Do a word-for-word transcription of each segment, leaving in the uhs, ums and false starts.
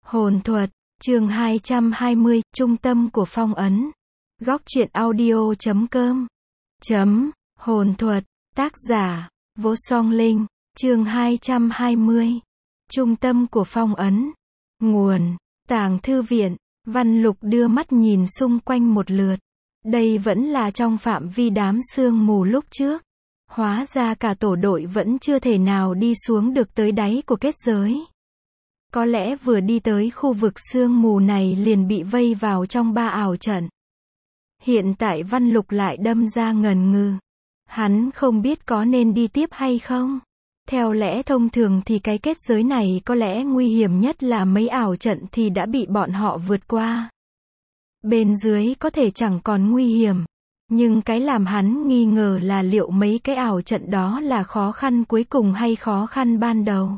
Hồn thuật, chương hai trăm hai mươi, trung tâm của phong ấn. Góc truyện audio chấm com. Chấm, hồn thuật, tác giả, Vô Song Linh, chương hai trăm hai mươi. Trung tâm của phong ấn. Nguồn, Tàng Thư Viện. Văn Lục đưa mắt nhìn xung quanh một lượt. Đây vẫn là trong phạm vi đám sương mù lúc trước. Hóa ra cả tổ đội vẫn chưa thể nào đi xuống được tới đáy của kết giới. Có lẽ vừa đi tới khu vực sương mù này liền bị vây vào trong ba ảo trận. Hiện tại Văn Lục lại đâm ra ngần ngừ. Hắn không biết có nên đi tiếp hay không. Theo lẽ thông thường thì cái kết giới này có lẽ nguy hiểm nhất là mấy ảo trận thì đã bị bọn họ vượt qua. Bên dưới có thể chẳng còn nguy hiểm. Nhưng cái làm hắn nghi ngờ là liệu mấy cái ảo trận đó là khó khăn cuối cùng hay khó khăn ban đầu.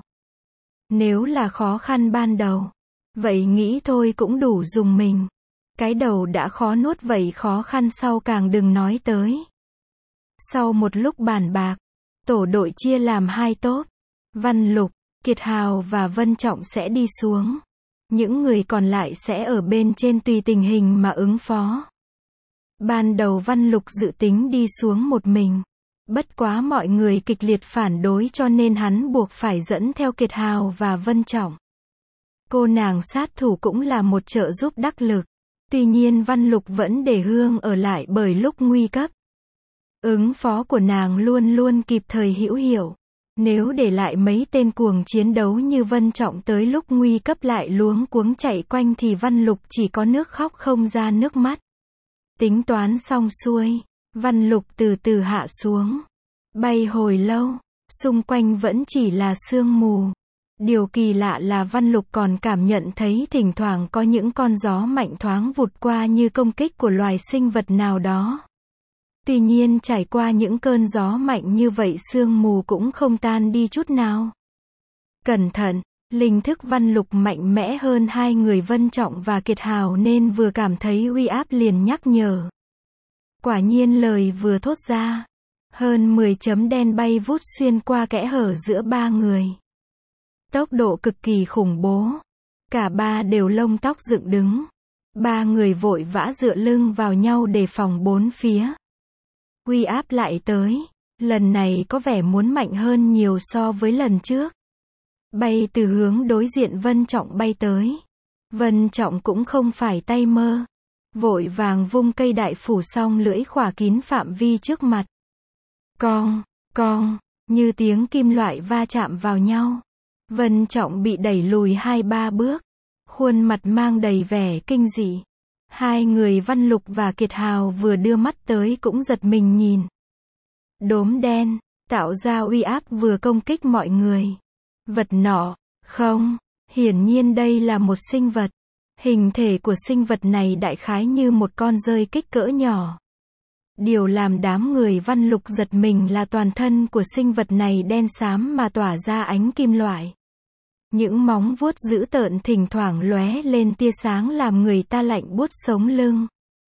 Nếu là khó khăn ban đầu, vậy nghĩ thôi cũng đủ dùng mình. Cái đầu đã khó nuốt vậy khó khăn sau càng đừng nói tới. Sau một lúc bàn bạc, tổ đội chia làm hai tốp. Văn Lục, Kiệt Hào và Vân Trọng sẽ đi xuống. Những người còn lại sẽ ở bên trên tùy tình hình mà ứng phó. Ban đầu Văn Lục dự tính đi xuống một mình. Bất quá mọi người kịch liệt phản đối cho nên hắn buộc phải dẫn theo Kiệt Hào và Vân Trọng. Cô nàng sát thủ cũng là một trợ giúp đắc lực. Tuy nhiên Văn Lục vẫn để Hương ở lại bởi lúc nguy cấp. Ứng phó của nàng luôn luôn kịp thời hữu hiệu. Nếu để lại mấy tên cuồng chiến đấu như Vân Trọng tới lúc nguy cấp lại luống cuống chạy quanh thì Văn Lục chỉ có nước khóc không ra nước mắt. Tính toán xong xuôi, Văn Lục từ từ hạ xuống. Bay hồi lâu, xung quanh vẫn chỉ là sương mù. Điều kỳ lạ là Văn Lục còn cảm nhận thấy thỉnh thoảng có những con gió mạnh thoáng vụt qua như công kích của loài sinh vật nào đó. Tuy nhiên trải qua những cơn gió mạnh như vậy sương mù cũng không tan đi chút nào. Cẩn thận, linh thức Văn Lục mạnh mẽ hơn hai người Vân Trọng và Kiệt Hào nên vừa cảm thấy uy áp liền nhắc nhở. Quả nhiên lời vừa thốt ra, hơn mười chấm đen bay vút xuyên qua kẽ hở giữa ba người. Tốc độ cực kỳ khủng bố. Cả ba đều lông tóc dựng đứng. Ba người vội vã dựa lưng vào nhau đề phòng bốn phía. Uy áp lại tới. Lần này có vẻ muốn mạnh hơn nhiều so với lần trước. Bay từ hướng đối diện Vân Trọng bay tới. Vân Trọng cũng không phải tay mơ. Vội vàng vung cây đại phủ song lưỡi khỏa kín phạm vi trước mặt. Cong, cong, như tiếng kim loại va chạm vào nhau. Vân Trọng bị đẩy lùi hai ba bước. Khuôn mặt mang đầy vẻ kinh dị. Hai người Văn Lục và Kiệt Hào vừa đưa mắt tới cũng giật mình nhìn. Đốm đen, tạo ra uy áp vừa công kích mọi người. Vật nọ, không, hiển nhiên đây là một sinh vật. Hình thể của sinh vật này đại khái như một con dơi kích cỡ nhỏ. Điều làm đám người Văn Lục giật mình là toàn thân của sinh vật này đen xám mà tỏa ra ánh kim loại. Những móng vuốt dữ tợn thỉnh thoảng lóe lên tia sáng làm người ta lạnh buốt sống lưng.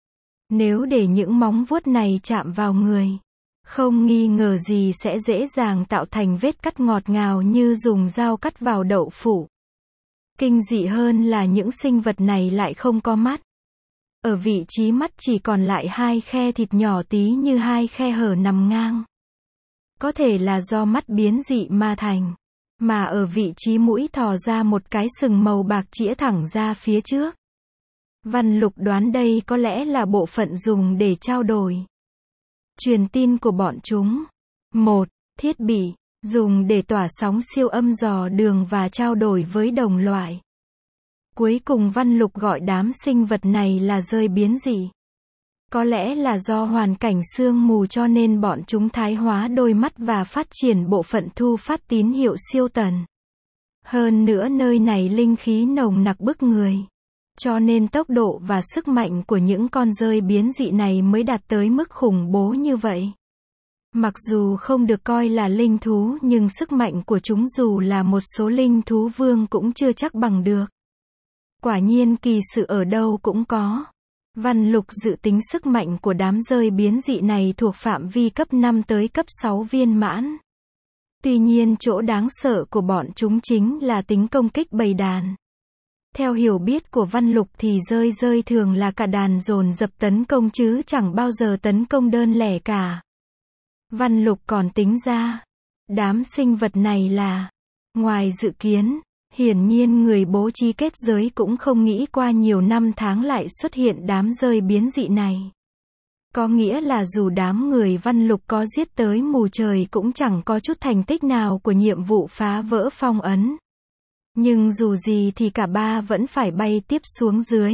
Nếu để những móng vuốt này chạm vào người, không nghi ngờ gì sẽ dễ dàng tạo thành vết cắt ngọt ngào như dùng dao cắt vào đậu phụ. Kinh dị hơn là những sinh vật này lại không có mắt. Ở vị trí mắt chỉ còn lại hai khe thịt nhỏ tí như hai khe hở nằm ngang. Có thể là do mắt biến dị mà thành. Mà ở vị trí mũi thò ra một cái sừng màu bạc chĩa thẳng ra phía trước. Văn Lục đoán đây có lẽ là bộ phận dùng để trao đổi. Truyền tin của bọn chúng. một. Thiết bị, dùng để tỏa sóng siêu âm dò đường và trao đổi với đồng loại. Cuối cùng Văn Lục gọi đám sinh vật này là dơi biến dị. Có lẽ là do hoàn cảnh sương mù cho nên bọn chúng thái hóa đôi mắt và phát triển bộ phận thu phát tín hiệu siêu tần. Hơn nữa nơi này linh khí nồng nặc bức người. Cho nên tốc độ và sức mạnh của những con dơi biến dị này mới đạt tới mức khủng bố như vậy. Mặc dù không được coi là linh thú nhưng sức mạnh của chúng dù là một số linh thú vương cũng chưa chắc bằng được. Quả nhiên kỳ sự ở đâu cũng có. Văn Lục dự tính sức mạnh của đám dơi biến dị này thuộc phạm vi cấp năm tới cấp sáu viên mãn. Tuy nhiên chỗ đáng sợ của bọn chúng chính là tính công kích bầy đàn. Theo hiểu biết của Văn Lục thì rơi rơi thường là cả đàn dồn dập tấn công chứ chẳng bao giờ tấn công đơn lẻ cả. Văn Lục còn tính ra, đám sinh vật này là, ngoài dự kiến, hiển nhiên người bố trí kết giới cũng không nghĩ qua nhiều năm tháng lại xuất hiện đám rơi biến dị này. Có nghĩa là dù đám người Văn Lục có giết tới mù trời cũng chẳng có chút thành tích nào của nhiệm vụ phá vỡ phong ấn. Nhưng dù gì thì cả ba vẫn phải bay tiếp xuống dưới.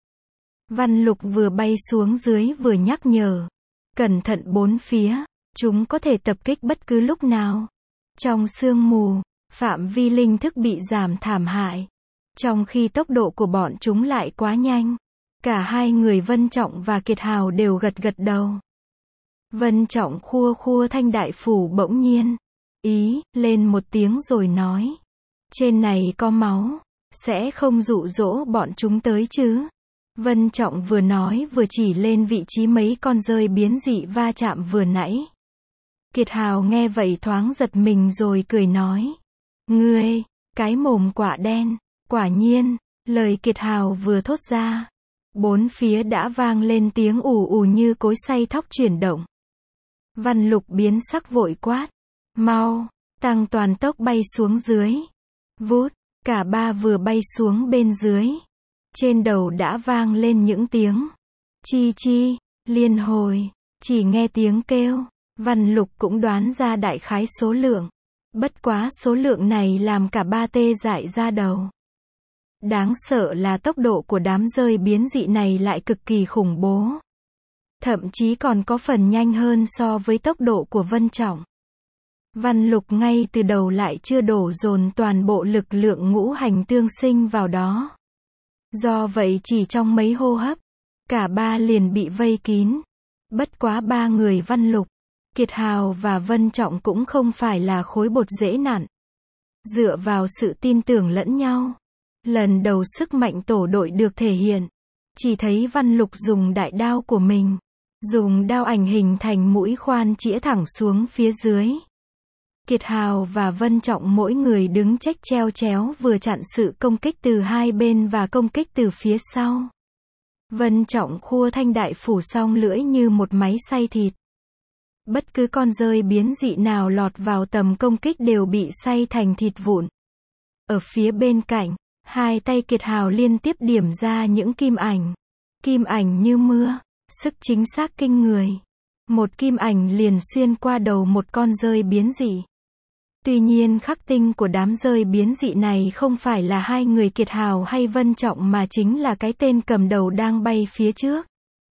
Văn Lục vừa bay xuống dưới vừa nhắc nhở. Cẩn thận bốn phía, chúng có thể tập kích bất cứ lúc nào. Trong sương mù, phạm vi linh thức bị giảm thảm hại. Trong khi tốc độ của bọn chúng lại quá nhanh. Cả hai người Vân Trọng và Kiệt Hào đều gật gật đầu. Vân Trọng khua khua thanh đại phủ bỗng nhiên. Ý, lên một tiếng rồi nói. Trên này có máu, sẽ không dụ dỗ bọn chúng tới chứ. Vân Trọng vừa nói vừa chỉ lên vị trí mấy con rơi biến dị va chạm vừa nãy. Kiệt Hào nghe vậy thoáng giật mình rồi cười nói. Ngươi, cái mồm quả đen, quả nhiên, lời Kiệt Hào vừa thốt ra. Bốn phía đã vang lên tiếng ù ù như cối xay thóc chuyển động. Văn Lục biến sắc vội quát. Mau, tăng toàn tốc bay xuống dưới. Vút, cả ba vừa bay xuống bên dưới. Trên đầu đã vang lên những tiếng. Chi chi, liên hồi, chỉ nghe tiếng kêu. Văn Lục cũng đoán ra đại khái số lượng. Bất quá số lượng này làm cả ba tê dại ra đầu. Đáng sợ là tốc độ của đám rơi biến dị này lại cực kỳ khủng bố. Thậm chí còn có phần nhanh hơn so với tốc độ của Vân Trọng. Văn Lục ngay từ đầu lại chưa đổ dồn toàn bộ lực lượng ngũ hành tương sinh vào đó. Do vậy chỉ trong mấy hô hấp, cả ba liền bị vây kín. Bất quá ba người Văn Lục, Kiệt Hào và Vân Trọng cũng không phải là khối bột dễ nặn. Dựa vào sự tin tưởng lẫn nhau, lần đầu sức mạnh tổ đội được thể hiện. Chỉ thấy Văn Lục dùng đại đao của mình, dùng đao ảnh hình thành mũi khoan chĩa thẳng xuống phía dưới. Kiệt Hào và Vân Trọng mỗi người đứng chếch treo chéo vừa chặn sự công kích từ hai bên và công kích từ phía sau. Vân Trọng khua thanh đại phủ song lưỡi như một máy xay thịt. Bất cứ con rơi biến dị nào lọt vào tầm công kích đều bị xay thành thịt vụn. Ở phía bên cạnh, hai tay Kiệt Hào liên tiếp điểm ra những kim ảnh. Kim ảnh như mưa, sức chính xác kinh người. Một kim ảnh liền xuyên qua đầu một con rơi biến dị. Tuy nhiên khắc tinh của đám rơi biến dị này không phải là hai người Kiệt Hào hay Vân Trọng mà chính là cái tên cầm đầu đang bay phía trước.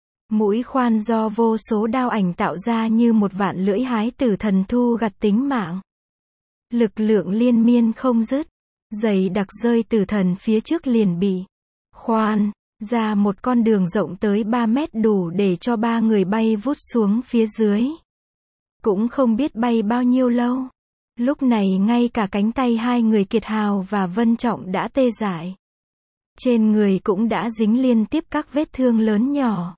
Mũi khoan do vô số đao ảnh tạo ra như một vạn lưỡi hái tử thần thu gặt tính mạng. Lực lượng liên miên không dứt. Dày đặc rơi tử thần phía trước liền bị khoan ra một con đường rộng tới ba mét đủ để cho ba người bay vút xuống phía dưới. Cũng không biết bay bao nhiêu lâu. Lúc này ngay cả cánh tay hai người Kiệt Hào và Vân Trọng đã tê dại. Trên người cũng đã dính liên tiếp các vết thương lớn nhỏ.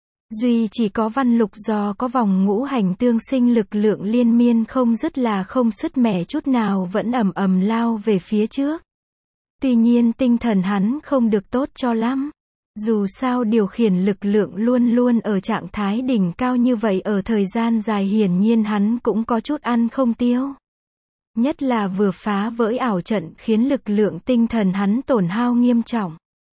Duy chỉ có Văn Lục do có vòng ngũ hành tương sinh lực lượng liên miên không dứt là không sứt mẻ chút nào vẫn ầm ầm lao về phía trước. Tuy nhiên tinh thần hắn không được tốt cho lắm. Dù sao điều khiển lực lượng luôn luôn ở trạng thái đỉnh cao như vậy ở thời gian dài hiển nhiên hắn cũng có chút ăn không tiêu. Nhất là vừa phá vỡ ảo trận khiến lực lượng tinh thần hắn tổn hao nghiêm trọng.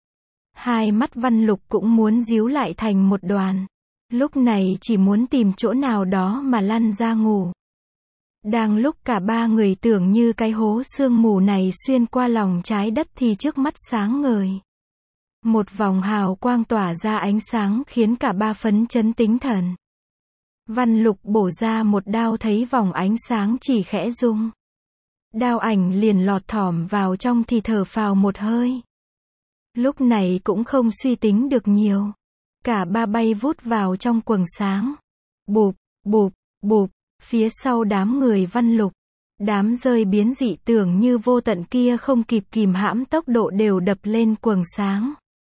Hai mắt Văn Lục cũng muốn díu lại thành một đoàn. Lúc này chỉ muốn tìm chỗ nào đó mà lăn ra ngủ. Đang lúc cả ba người tưởng như cái hố sương mù này xuyên qua lòng trái đất thì trước mắt sáng ngời. Một vòng hào quang tỏa ra ánh sáng khiến cả ba phấn chấn tinh thần. Văn Lục bổ ra một đao thấy vòng ánh sáng chỉ khẽ rung. Đao ảnh liền lọt thỏm vào trong thì thở phào một hơi. Lúc này cũng không suy tính được nhiều. Cả ba bay vút vào trong quầng sáng. Bụp, bụp, bụp, phía sau đám người Văn Lục. Đám rơi biến dị tưởng như vô tận kia không kịp kìm hãm tốc độ đều đập lên quầng sáng.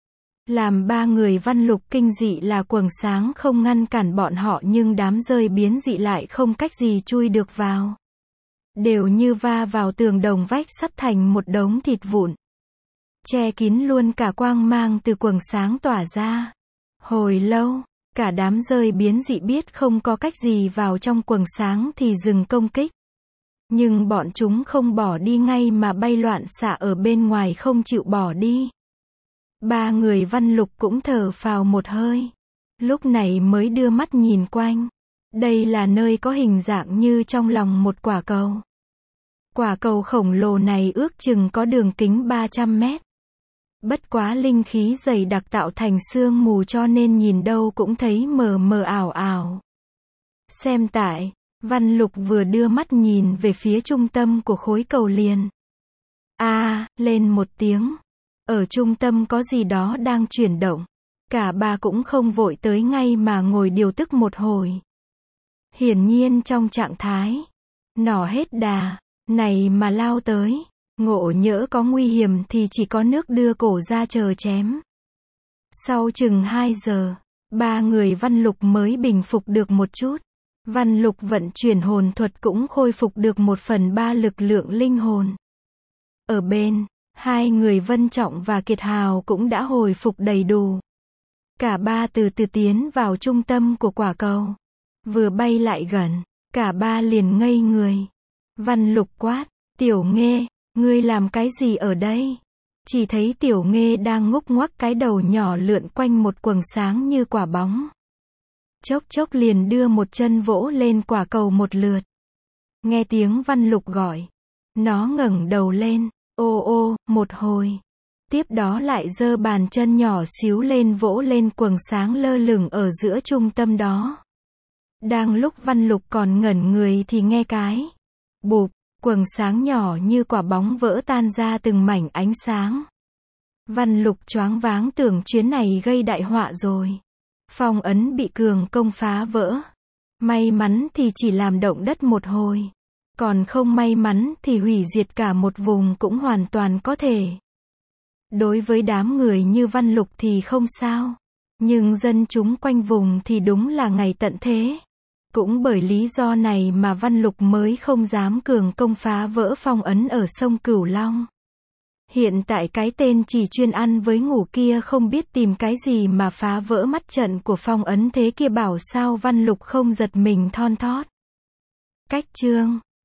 Làm ba người Văn Lục kinh dị là quầng sáng không ngăn cản bọn họ nhưng đám rơi biến dị lại không cách gì chui được vào. Đều như va vào tường đồng vách sắt thành một đống thịt vụn. che kín luôn cả quang mang từ quầng sáng tỏa ra. Hồi lâu, cả đám rơi biến dị biết không có cách gì vào trong quầng sáng thì dừng công kích. Nhưng bọn chúng không bỏ đi ngay mà bay loạn xạ ở bên ngoài không chịu bỏ đi. Ba người Văn Lục cũng thở phào một hơi. Lúc này mới đưa mắt nhìn quanh. Đây là nơi có hình dạng như trong lòng một quả cầu. Quả cầu khổng lồ này ước chừng có đường kính ba trăm mét. Bất quá linh khí dày đặc tạo thành sương mù cho nên nhìn đâu cũng thấy mờ mờ ảo ảo. Xem tại, Văn Lục vừa đưa mắt nhìn về phía trung tâm của khối cầu liền. A, à, lên một tiếng. Ở trung tâm có gì đó đang chuyển động. Cả ba cũng không vội tới ngay mà ngồi điều tức một hồi. Hiển nhiên trong trạng thái nỏ hết đà, này mà lao tới, ngộ nhỡ có nguy hiểm thì chỉ có nước đưa cổ ra chờ chém. Sau chừng hai giờ, ba người Văn Lục mới bình phục được một chút. Văn Lục vận chuyển hồn thuật cũng khôi phục được một phần ba lực lượng linh hồn. Ở bên, hai người Vân Trọng và Kiệt Hào cũng đã hồi phục đầy đủ. Cả ba từ từ tiến vào trung tâm của quả cầu. Vừa bay lại gần, cả ba liền ngây người. Văn Lục quát, Tiểu Nghê, ngươi làm cái gì ở đây? Chỉ thấy Tiểu Nghê đang ngúc ngoắc cái đầu nhỏ lượn quanh một quầng sáng như quả bóng. Chốc chốc liền đưa một chân vỗ lên quả cầu một lượt. Nghe tiếng Văn Lục gọi, nó ngẩng đầu lên, ô ô, một hồi. Tiếp đó lại giơ bàn chân nhỏ xíu lên vỗ lên quầng sáng lơ lửng ở giữa trung tâm đó. Đang lúc Văn Lục còn ngẩn người thì nghe cái bụp, quầng sáng nhỏ như quả bóng vỡ tan ra từng mảnh ánh sáng. Văn Lục choáng váng tưởng chuyến này gây đại họa rồi. Phong ấn bị cường công phá vỡ. May mắn thì chỉ làm động đất một hồi. Còn không may mắn thì hủy diệt cả một vùng cũng hoàn toàn có thể. Đối với đám người như Văn Lục thì không sao. Nhưng dân chúng quanh vùng thì đúng là ngày tận thế. Cũng bởi lý do này mà Văn Lục mới không dám cường công phá vỡ phong ấn ở sông Cửu Long. Hiện tại cái tên chỉ chuyên ăn với ngủ kia không biết tìm cái gì mà phá vỡ mắt trận của phong ấn thế kia, bảo sao Văn Lục không giật mình thon thót. Cách chương